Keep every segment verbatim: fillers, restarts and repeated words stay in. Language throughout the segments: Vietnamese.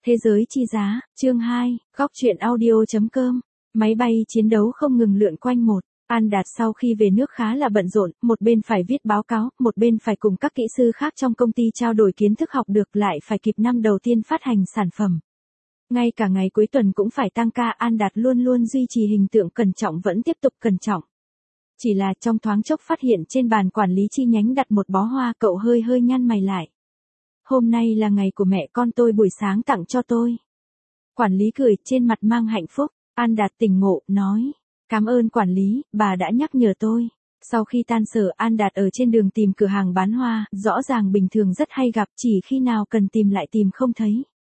Thế giới chi giá, chương hai, góc truyện audio.com. Máy bay chiến đấu không ngừng lượn quanh một. An Đạt sau khi về nước khá là bận rộn, một bên phải viết báo cáo, một bên phải cùng các kỹ sư khác trong công ty trao đổi kiến thức học được, lại phải kịp năm đầu tiên phát hành sản phẩm. Ngay cả ngày cuối tuần cũng phải tăng ca, An Đạt luôn luôn duy trì hình tượng cẩn trọng vẫn tiếp tục cẩn trọng. Chỉ là trong thoáng chốc phát hiện trên bàn quản lý chi nhánh đặt một bó hoa, cậu hơi hơi nhăn mày lại. Hôm nay là ngày của mẹ con tôi, buổi sáng tặng cho tôi. Quản lý cười, trên mặt mang hạnh phúc. An Đạt tỉnh ngộ, nói. Cảm ơn quản lý, bà đã nhắc nhở tôi. Sau khi tan sở, An Đạt ở trên đường tìm cửa hàng bán hoa, rõ ràng bình thường rất hay gặp, chỉ khi nào cần tìm lại tìm không thấy.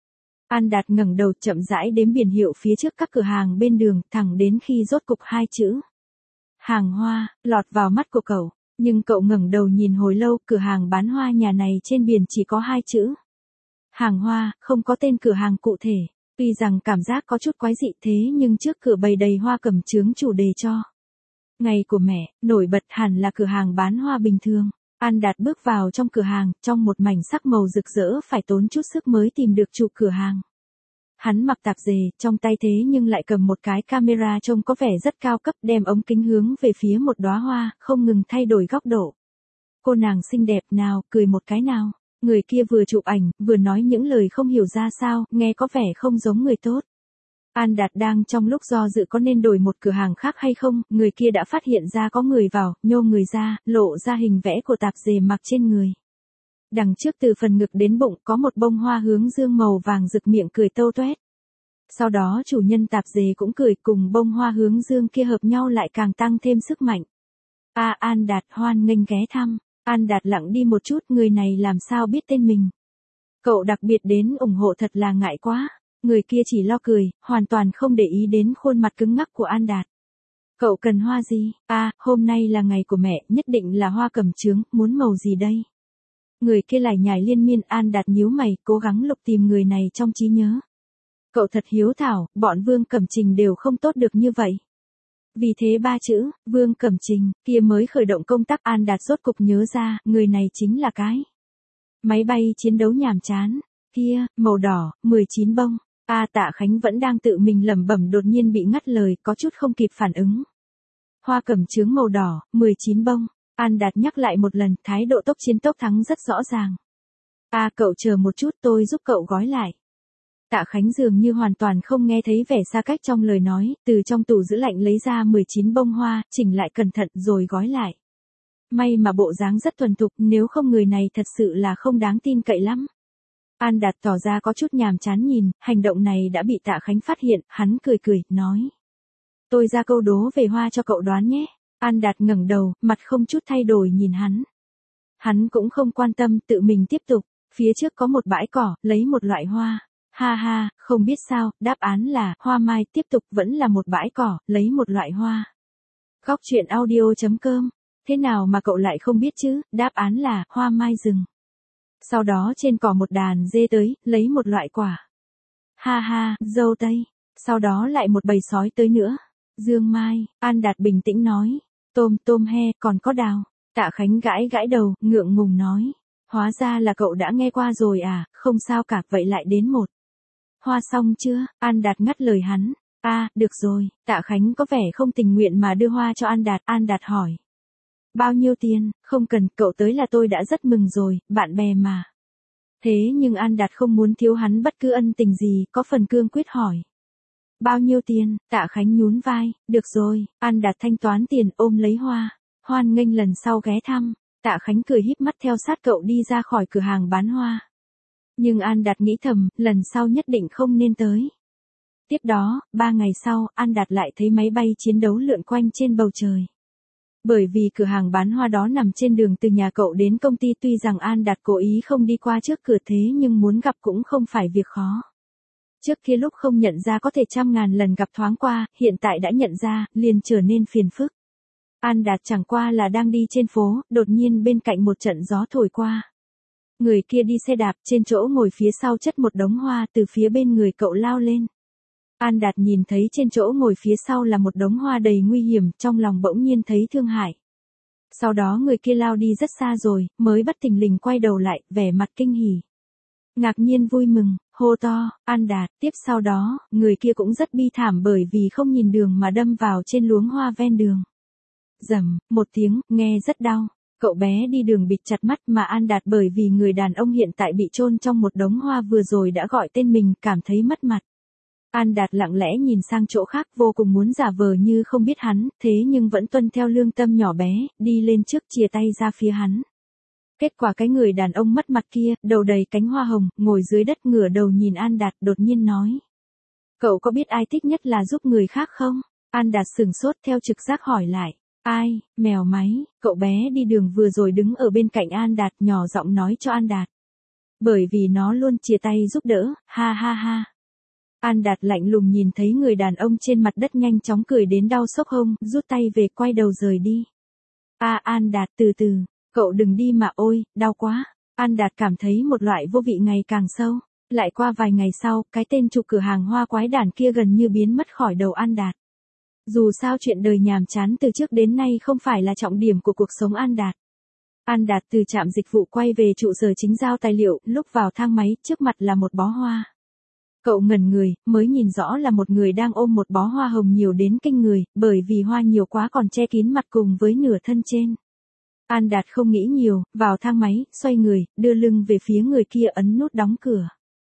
An Đạt ngẩng đầu chậm rãi đếm biển hiệu phía trước các cửa hàng bên đường, thẳng đến khi rốt cục hai chữ hàng hoa lọt vào mắt của cậu. Nhưng cậu ngẩng đầu nhìn hồi lâu, cửa hàng bán hoa nhà này trên biển chỉ có hai chữ hàng hoa, không có tên cửa hàng cụ thể. Tuy rằng cảm giác có chút quái dị thế nhưng trước cửa bày đầy hoa cẩm chướng chủ đề cho ngày của mẹ, nổi bật hẳn là cửa hàng bán hoa bình thường. An Đạt bước vào trong cửa hàng, trong một mảnh sắc màu rực rỡ, phải tốn chút sức mới tìm được chủ cửa hàng. Hắn mặc tạp dề, trong tay thế nhưng lại cầm một cái camera trông có vẻ rất cao cấp, đem ống kính hướng về phía một đóa hoa, không ngừng thay đổi góc độ. Cô nàng xinh đẹp nào, cười một cái nào. Người kia vừa chụp ảnh, vừa nói những lời không hiểu ra sao, nghe có vẻ không giống người tốt. An Đạt đang trong lúc do dự có nên đổi một cửa hàng khác hay không, người kia đã phát hiện ra có người vào, nhô người ra, lộ ra hình vẽ của tạp dề mặc trên người. Đằng trước từ phần ngực đến bụng có một bông hoa hướng dương màu vàng rực, miệng cười tâu toét. Sau đó chủ nhân tạp dề cũng cười, cùng bông hoa hướng dương kia hợp nhau lại càng tăng thêm sức mạnh. A à, An Đạt hoan nghênh ghé thăm. An Đạt lặng đi một chút, người này làm sao biết tên mình. Cậu đặc biệt đến ủng hộ thật là ngại quá. Người kia chỉ lo cười, hoàn toàn không để ý đến khuôn mặt cứng ngắc của An Đạt. Cậu cần hoa gì? À, hôm nay là ngày của mẹ, nhất định là hoa cẩm chướng, muốn màu gì đây? Người kia lải nhải liên miên. An Đạt nhíu mày, cố gắng lục tìm người này trong trí nhớ. Cậu thật hiếu thảo, bọn Vương Cẩm Trình đều không tốt được như vậy. Vì thế ba chữ, Vương Cẩm Trình, kia mới khởi động công tắc. An Đạt rốt cục nhớ ra, người này chính là cái máy bay chiến đấu nhàm chán, kia, màu đỏ, mười chín bông. A à, Tạ Khánh vẫn đang tự mình lẩm bẩm, đột nhiên bị ngắt lời, có chút không kịp phản ứng. Hoa cẩm chướng màu đỏ, mười chín bông. An Đạt nhắc lại một lần, thái độ tốc chiến tốc thắng rất rõ ràng. A à, cậu chờ một chút, tôi giúp cậu gói lại. Tạ Khánh dường như hoàn toàn không nghe thấy vẻ xa cách trong lời nói, từ trong tủ giữ lạnh lấy ra mười chín bông hoa, chỉnh lại cẩn thận rồi gói lại. May mà bộ dáng rất thuần thục, nếu không người này thật sự là không đáng tin cậy lắm. An Đạt tỏ ra có chút nhàm chán nhìn, hành động này đã bị Tạ Khánh phát hiện, hắn cười cười, nói. Tôi ra câu đố về hoa cho cậu đoán nhé. An Đạt ngẩng đầu, mặt không chút thay đổi nhìn hắn. Hắn cũng không quan tâm, tự mình tiếp tục, phía trước có một bãi cỏ, lấy một loại hoa. Ha ha, không biết sao, đáp án là hoa mai. Tiếp tục, vẫn là một bãi cỏ, lấy một loại hoa. Góc truyện audio.com. Thế nào mà cậu lại không biết chứ, đáp án là hoa mai rừng. Sau đó trên cỏ một đàn dê tới, lấy một loại quả. Ha ha, dâu tây. Sau đó lại một bầy sói tới nữa. Dương mai. An Đạt bình tĩnh nói. Tôm, tôm he, còn có đào. Tạ Khánh gãi gãi đầu, ngượng ngùng nói. Hóa ra là cậu đã nghe qua rồi à, không sao cả, vậy lại đến một. Hoa xong chưa? An Đạt ngắt lời hắn. A, à, được rồi. Tạ Khánh có vẻ không tình nguyện mà đưa hoa cho An Đạt. An Đạt hỏi. Bao nhiêu tiền? Không cần, cậu tới là tôi đã rất mừng rồi, bạn bè mà. Thế nhưng An Đạt không muốn thiếu hắn bất cứ ân tình gì, có phần cương quyết hỏi. Bao nhiêu tiền? Tạ Khánh nhún vai. Được rồi. An Đạt thanh toán tiền, ôm lấy hoa. Hoan nghênh lần sau ghé thăm. Tạ Khánh cười híp mắt theo sát cậu đi ra khỏi cửa hàng bán hoa. Nhưng An Đạt nghĩ thầm, lần sau nhất định không nên tới. Tiếp đó, ba ngày sau, An Đạt lại thấy máy bay chiến đấu lượn quanh trên bầu trời. Bởi vì cửa hàng bán hoa đó nằm trên đường từ nhà cậu đến công ty, tuy rằng An Đạt cố ý không đi qua trước cửa thế nhưng muốn gặp cũng không phải việc khó. Trước kia lúc không nhận ra có thể trăm ngàn lần gặp thoáng qua, hiện tại đã nhận ra, liền trở nên phiền phức. An Đạt chẳng qua là đang đi trên phố, đột nhiên bên cạnh một trận gió thổi qua. Người kia đi xe đạp, trên chỗ ngồi phía sau chất một đống hoa, từ phía bên người cậu lao lên. An Đạt nhìn thấy trên chỗ ngồi phía sau là một đống hoa đầy nguy hiểm, trong lòng bỗng nhiên thấy thương hại. Sau đó người kia lao đi rất xa rồi, mới bất thình lình quay đầu lại, vẻ mặt kinh hỉ. Ngạc nhiên vui mừng, hô to, An Đạt, tiếp sau đó, người kia cũng rất bi thảm bởi vì không nhìn đường mà đâm vào trên luống hoa ven đường. Rầm, một tiếng, nghe rất đau. Cậu bé đi đường bịt chặt mắt mà An Đạt bởi vì người đàn ông hiện tại bị chôn trong một đống hoa vừa rồi đã gọi tên mình, cảm thấy mất mặt. An Đạt lặng lẽ nhìn sang chỗ khác, vô cùng muốn giả vờ như không biết hắn, thế nhưng vẫn tuân theo lương tâm nhỏ bé, đi lên trước chìa tay ra phía hắn. Kết quả cái người đàn ông mất mặt kia, đầu đầy cánh hoa hồng, ngồi dưới đất ngửa đầu nhìn An Đạt, đột nhiên nói. Cậu có biết ai thích nhất là giúp người khác không? An Đạt sửng sốt theo trực giác hỏi lại. Ai, mèo máy, cậu bé đi đường vừa rồi đứng ở bên cạnh An Đạt nhỏ giọng nói cho An Đạt. Bởi vì nó luôn chìa tay giúp đỡ, ha ha ha. An Đạt lạnh lùng nhìn thấy người đàn ông trên mặt đất nhanh chóng cười đến đau xốc hông, rút tay về quay đầu rời đi. A An Đạt từ từ, cậu đừng đi mà ôi, đau quá. An Đạt cảm thấy một loại vô vị ngày càng sâu. Lại qua vài ngày sau, cái tên chủ cửa hàng hoa quái đản kia gần như biến mất khỏi đầu An Đạt. Dù sao chuyện đời nhàm chán từ trước đến nay không phải là trọng điểm của cuộc sống An Đạt. An Đạt từ trạm dịch vụ quay về trụ sở chính giao tài liệu, lúc vào thang máy, trước mặt là một bó hoa. Cậu ngẩn người, mới nhìn rõ là một người đang ôm một bó hoa hồng nhiều đến kinh người, bởi vì hoa nhiều quá còn che kín mặt cùng với nửa thân trên. An Đạt không nghĩ nhiều, vào thang máy, xoay người, đưa lưng về phía người kia ấn nút đóng cửa.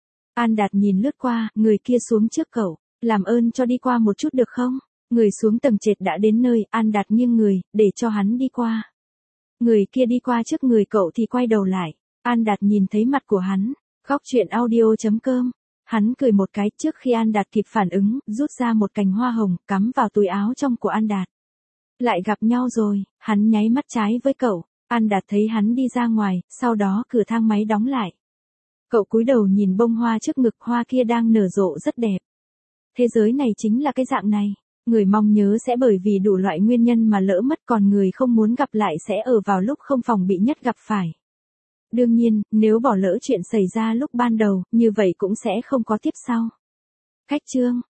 An Đạt nhìn lướt qua, người kia xuống trước cậu, làm ơn cho đi qua một chút được không? Người xuống tầng trệt đã đến nơi, An Đạt nghiêng người, để cho hắn đi qua. Người kia đi qua trước người cậu thì quay đầu lại. An Đạt nhìn thấy mặt của hắn. Góc chuyện audio chấm com. Hắn cười một cái trước khi An Đạt kịp phản ứng, rút ra một cành hoa hồng, cắm vào túi áo trong của An Đạt. Lại gặp nhau rồi, hắn nháy mắt trái với cậu. An Đạt thấy hắn đi ra ngoài, sau đó cửa thang máy đóng lại. Cậu cúi đầu nhìn bông hoa trước ngực, hoa kia đang nở rộ rất đẹp. Thế giới này chính là cái dạng này. Người mong nhớ sẽ bởi vì đủ loại nguyên nhân mà lỡ mất, còn người không muốn gặp lại sẽ ở vào lúc không phòng bị nhất gặp phải. Đương nhiên, nếu bỏ lỡ chuyện xảy ra lúc ban đầu, như vậy cũng sẽ không có tiếp sau. Khách chương